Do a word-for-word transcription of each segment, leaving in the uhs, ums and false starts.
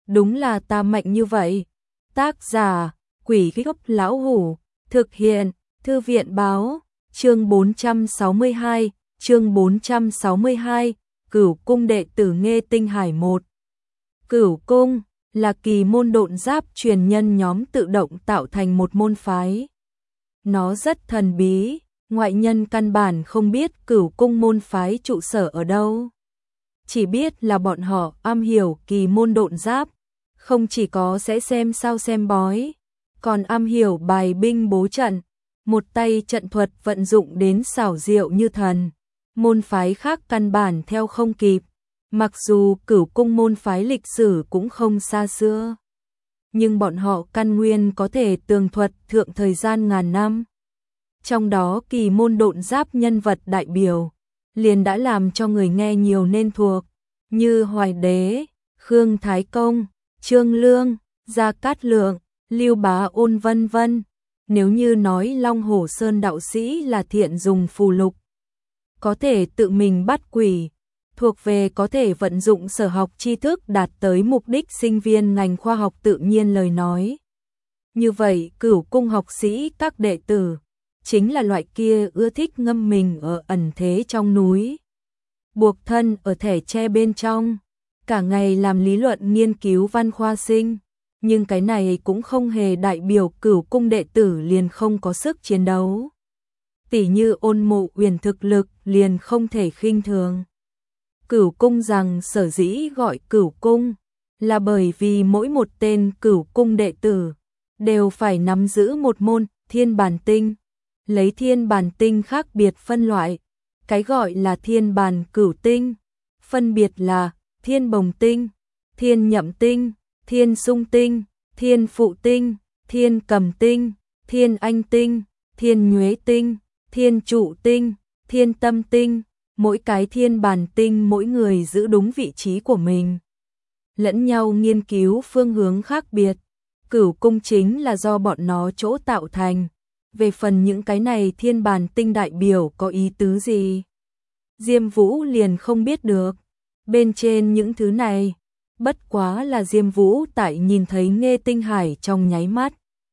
đúng là ta mạnh như vậy. Tác giả, Quỷ Gốc Lão Hủ, thực hiện, Thư viện báo, chương bốn trăm sáu mươi hai, chương bốn trăm sáu mươi hai, Cửu cung đệ tử Nghê Tinh Hải một. Cửu cung là kỳ môn độn giáp truyền nhân nhóm tự động tạo thành một môn phái. Nó rất thần bí, ngoại nhân căn bản không biết Cửu cung môn phái trụ sở ở đâu. Chỉ biết là bọn họ am hiểu kỳ môn độn giáp, không chỉ có sẽ xem sao xem bói, còn am hiểu bài binh bố trận, một tay trận thuật vận dụng đến xảo diệu như thần. Môn phái khác căn bản theo không kịp, mặc dù Cửu cung môn phái lịch sử cũng không xa xưa, nhưng bọn họ căn nguyên có thể tường thuật thượng thời gian ngàn năm. Trong đó kỳ môn độn giáp nhân vật đại biểu liền đã làm cho người nghe nhiều nên thuộc, như Hoài Đế, Khương Thái Công, Trương Lương, Gia Cát Lượng, Lưu Bá Ôn vân vân. Nếu như nói Long Hổ Sơn đạo sĩ là thiện dùng phù lục, có thể tự mình bắt quỷ, thuộc về có thể vận dụng sở học tri thức đạt tới mục đích sinh viên ngành khoa học tự nhiên lời nói. Như vậy Cửu cung học sĩ các đệ tử chính là loại kia ưa thích ngâm mình ở ẩn thế trong núi, buộc thân ở thẻ tre bên trong, cả ngày làm lý luận nghiên cứu văn khoa sinh, nhưng cái này cũng không hề đại biểu Cửu cung đệ tử liền không có sức chiến đấu. Tỷ như Ôn Mộ Uyển thực lực liền không thể khinh thường. Cửu cung rằng sở dĩ gọi Cửu cung là bởi vì mỗi một tên Cửu cung đệ tử đều phải nắm giữ một môn thiên bản tinh, lấy thiên bản tinh khác biệt phân loại, cái gọi là thiên bản cửu tinh, phân biệt là thiên bồng tinh, thiên nhậm tinh, thiên sung tinh, thiên phụ tinh, thiên cầm tinh, thiên anh tinh, thiên nhuế tinh, thiên trụ tinh, thiên tâm tinh. Mỗi cái thiên bản tinh mỗi người giữ đúng vị trí của mình, lẫn nhau nghiên cứu phương hướng khác biệt. Cửu cung chính là do bọn nó chỗ tạo thành. Về phần những cái này thiên bản tinh đại biểu có ý tứ gì, Diêm Vũ liền không biết được. Bên trên những thứ này, bất quá là Diêm Vũ tại nhìn thấy Nghê Tinh Hải trong nháy mắt,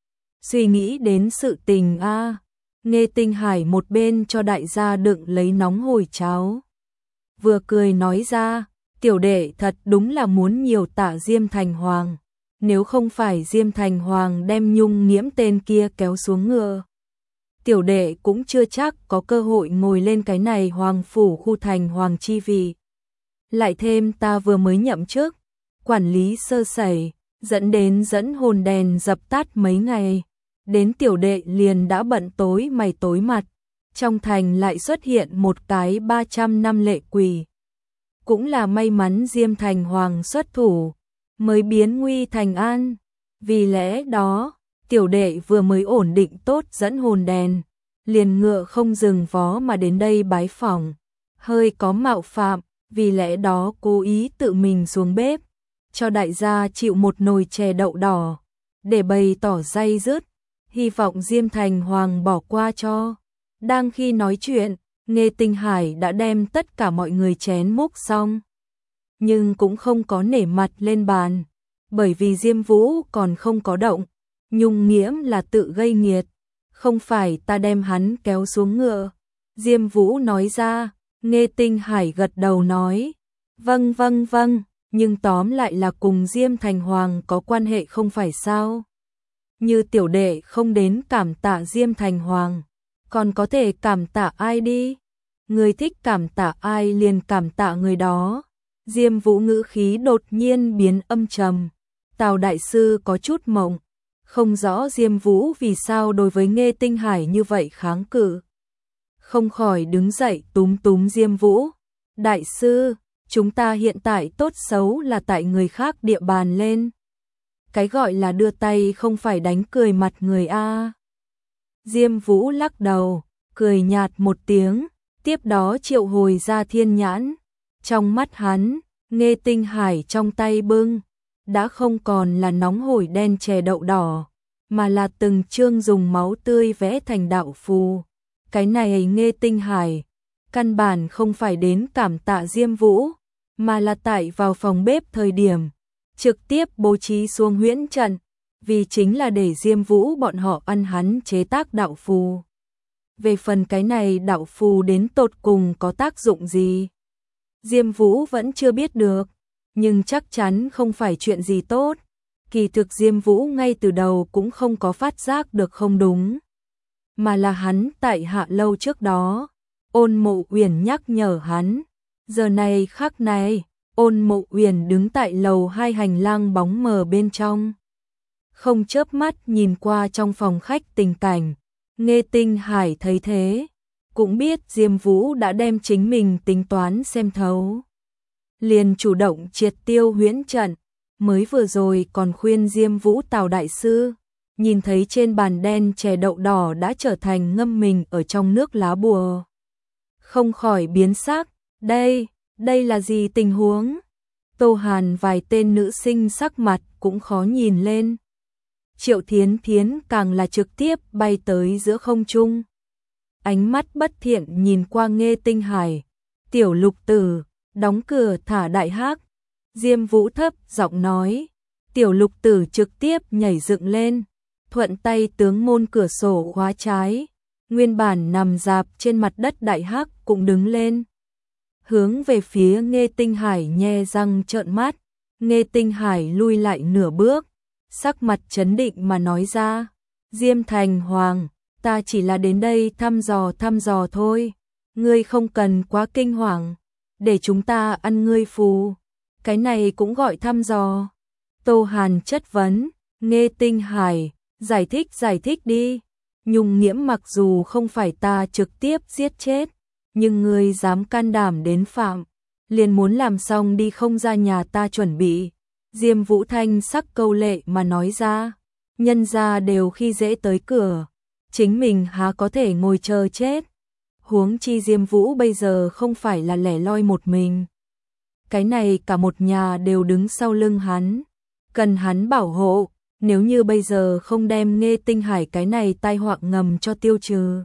suy nghĩ đến sự tình a. À. Nghê Tinh Hải một bên cho đại gia đựng lấy nóng hổi cháo, vừa cười nói ra, tiểu đệ thật đúng là muốn nhiều tạ Diêm Thành Hoàng, nếu không phải Diêm Thành Hoàng đem Nhung Nghiễm tên kia kéo xuống ngựa, tiểu đệ cũng chưa chắc có cơ hội ngồi lên cái này hoàng phủ khu thành hoàng chi vị. Lại thêm ta vừa mới nhậm chức, quản lý sơ sẩy, dẫn đến dẫn hồn đèn dập tắt mấy ngày. Đến tiểu đệ liền đã bận tối mày tối mặt, trong thành lại xuất hiện một cái ba trăm năm lệ quỷ. Cũng là may mắn Diêm Thành Hoàng xuất thủ, mới biến nguy thành an. Vì lẽ đó, tiểu đệ vừa mới ổn định tốt dẫn hồn đèn, liền ngựa không dừng vó mà đến đây bái phỏng, hơi có mạo phạm, vì lẽ đó cố ý tự mình xuống bếp, cho đại gia chịu một nồi chè đậu đỏ, để bày tỏ day dứt. Hy vọng Diêm Thành Hoàng bỏ qua cho. Đang khi nói chuyện, Nghê Tinh Hải đã đem tất cả mọi người chén múc xong, nhưng cũng không có nể mặt lên bàn, bởi vì Diêm Vũ còn không có động. Nhung Nghiễm là tự gây nghiệt, không phải ta đem hắn kéo xuống ngựa. Diêm Vũ nói ra. Nghê Tinh Hải gật đầu nói, vâng vâng vâng, nhưng tóm lại là cùng Diêm Thành Hoàng có quan hệ không phải sao? Như tiểu đệ không đến cảm tạ Diêm Thành Hoàng, còn có thể cảm tạ ai đi? Người thích cảm tạ ai liền cảm tạ người đó. Diêm Vũ ngữ khí đột nhiên biến âm trầm. Tào đại sư có chút mộng, không rõ Diêm Vũ vì sao đối với Nghê Tinh Hải như vậy kháng cự. Không khỏi đứng dậy túm túm Diêm Vũ. Đại sư, chúng ta hiện tại tốt xấu là tại người khác địa bàn lên. Cái gọi là đưa tay không phải đánh cười mặt người a. Diêm Vũ lắc đầu, cười nhạt một tiếng, tiếp đó triệu hồi ra thiên nhãn. Trong mắt hắn, Nghê Tinh Hải trong tay bưng, đã không còn là nóng hổi đen chè đậu đỏ, mà là từng chương dùng máu tươi vẽ thành đạo phù. Cái này Nghê Tinh Hải, căn bản không phải đến cảm tạ Diêm Vũ, mà là tại vào phòng bếp thời điểm, trực tiếp bố trí xuống huyễn trận, vì chính là để Diêm Vũ bọn họ ăn hắn chế tác đạo phù. Về phần cái này đạo phù đến tột cùng có tác dụng gì, Diêm Vũ vẫn chưa biết được, nhưng chắc chắn không phải chuyện gì tốt. Kỳ thực Diêm Vũ ngay từ đầu cũng không có phát giác được không đúng, mà là hắn tại Hạ Lâu trước đó, Ôn Mộ Uyển nhắc nhở hắn. Giờ này khắc này, Ôn Mộ Uyển đứng tại lầu hai hành lang bóng mờ bên trong, không chớp mắt nhìn qua trong phòng khách tình cảnh. Nghe Tinh Hải thấy thế, cũng biết Diêm Vũ đã đem chính mình tính toán xem thấu, liền chủ động triệt tiêu huyễn trận. Mới vừa rồi còn khuyên Diêm Vũ Tào đại sư, nhìn thấy trên bàn đen chè đậu đỏ đã trở thành ngâm mình ở trong nước lá bùa, không khỏi biến sắc. Đây, đây là gì tình huống? Tô Hàn vài tên nữ sinh sắc mặt cũng khó nhìn lên. Triệu Thiến Thiến càng là trực tiếp bay tới giữa không trung, ánh mắt bất thiện nhìn qua Nghe Tinh Hải. Tiểu Lục Tử, đóng cửa thả đại hắc. Diêm Vũ thấp giọng nói. Tiểu Lục Tử trực tiếp nhảy dựng lên, thuận tay tướng môn cửa sổ khóa trái. Nguyên bản nằm dạp trên mặt đất đại hắc cũng đứng lên, hướng về phía Nghe Tinh Hải nhe răng trợn mắt. Nghe Tinh Hải lui lại nửa bước, sắc mặt trấn định mà nói ra. Diêm Thành Hoàng, ta chỉ là đến đây thăm dò thăm dò thôi, ngươi không cần quá kinh hoàng, để chúng ta ăn ngươi phù, cái này cũng gọi thăm dò. Tô Hàn chất vấn. Nghe Tinh Hải, giải thích giải thích đi. Nhung Nghiễm mặc dù không phải ta trực tiếp giết chết, nhưng ngươi dám can đảm đến phạm, liền muốn làm xong đi không ra nhà ta chuẩn bị. Diêm Vũ thanh sắc câu lệ mà nói ra. Nhân gia đều khi dễ tới cửa, chính mình há có thể ngồi chờ chết. Huống chi Diêm Vũ bây giờ không phải là lẻ loi một mình, cái này cả một nhà đều đứng sau lưng hắn, cần hắn bảo hộ. Nếu như bây giờ không đem Nghe Tinh Hải cái này tai họa ngầm cho tiêu trừ,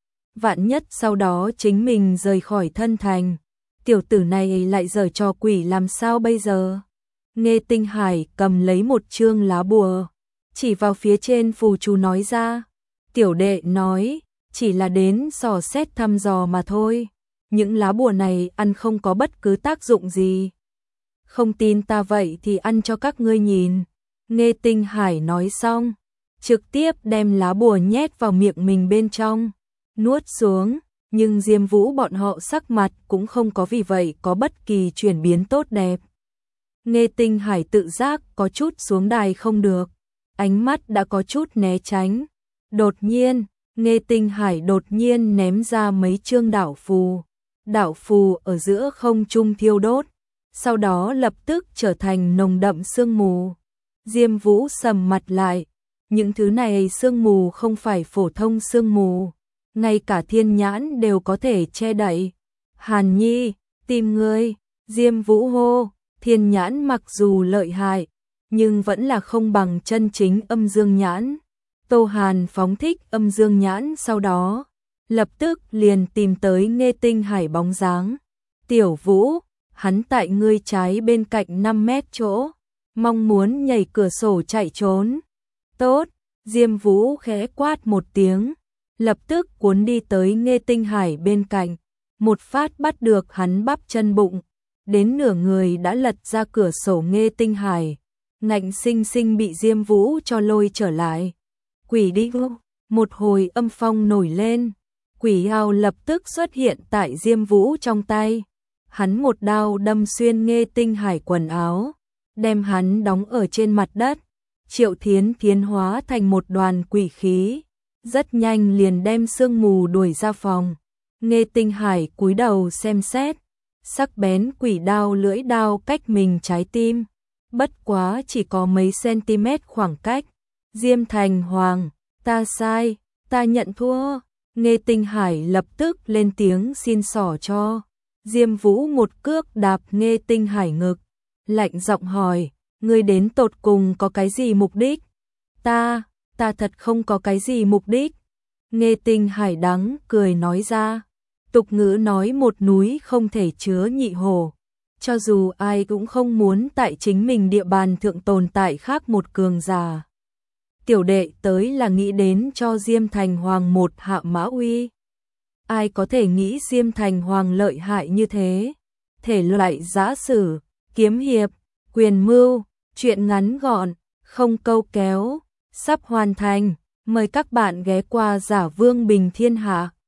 vạn nhất sau đó chính mình rời khỏi thân thành, tiểu tử này lại giở trò quỷ làm sao bây giờ? Nghe Tinh Hải cầm lấy một chương lá bùa, chỉ vào phía trên phù chú nói ra. Tiểu đệ nói, chỉ là đến dò xét thăm dò mà thôi, những lá bùa này ăn không có bất cứ tác dụng gì. Không tin ta vậy thì ăn cho các ngươi nhìn. Nghe Tinh Hải nói xong, trực tiếp đem lá bùa nhét vào miệng mình bên trong, nuốt xuống. Nhưng Diêm Vũ bọn họ sắc mặt cũng không có vì vậy có bất kỳ chuyển biến tốt đẹp. Nghe Tinh Hải tự giác có chút xuống đài không được, ánh mắt đã có chút né tránh. Đột nhiên, Nghe Tinh Hải đột nhiên ném ra mấy chương đạo phù. Đạo phù ở giữa không trung thiêu đốt, sau đó lập tức trở thành nồng đậm sương mù. Diêm Vũ sầm mặt lại, những thứ này sương mù không phải phổ thông sương mù, ngay cả thiên nhãn đều có thể che đậy. Hàn Nhi, tìm ngươi. Diêm Vũ hô. Thiên nhãn mặc dù lợi hại, nhưng vẫn là không bằng chân chính âm dương nhãn. Tô Hàn phóng thích âm dương nhãn sau đó, lập tức liền tìm tới Nghe Tinh Hải bóng dáng. Tiểu Vũ, hắn tại ngươi trái bên cạnh năm mét chỗ, mong muốn nhảy cửa sổ chạy trốn. Tốt, Diêm Vũ khẽ quát một tiếng, lập tức cuốn đi tới Nghe Tinh Hải bên cạnh, một phát bắt được hắn bắp chân bụng, đến nửa người đã lật ra cửa sổ. Nghe Tinh Hải ngạnh sinh sinh bị Diêm Vũ cho lôi trở lại. Quỷ đi vô, một hồi âm phong nổi lên, quỷ ao lập tức xuất hiện tại Diêm Vũ trong tay. Hắn một đao đâm xuyên Nghe Tinh Hải quần áo, đem hắn đóng ở trên mặt đất. Triệu Thiến Thiến hóa thành một đoàn quỷ khí, rất nhanh liền đem sương mù đuổi ra phòng. Nghe Tinh Hải cúi đầu xem xét, sắc bén quỷ đao lưỡi đao cách mình trái tim, bất quá chỉ có mấy cm khoảng cách. Diêm Thành Hoàng, ta sai, ta nhận thua. Nghe Tinh Hải lập tức lên tiếng xin xỏ cho. Diêm Vũ một cước đạp Nghe Tinh Hải ngực, lạnh giọng hỏi, ngươi đến tột cùng có cái gì mục đích? Ta, ta thật không có cái gì mục đích. Nghe Tinh Hải đắng cười nói ra. Tục ngữ nói một núi không thể chứa nhị hổ, cho dù ai cũng không muốn tại chính mình địa bàn thượng tồn tại khác một cường giả. Tiểu đệ tới là nghĩ đến cho Diêm Thành Hoàng một hạ mã uy. Ai có thể nghĩ Diêm Thành Hoàng lợi hại như thế? Thể loại giã sử, kiếm hiệp, quyền mưu, truyện ngắn gọn, không câu kéo, sắp hoàn thành. Mời các bạn ghé qua Giả Vương Bình Thiên Hạ.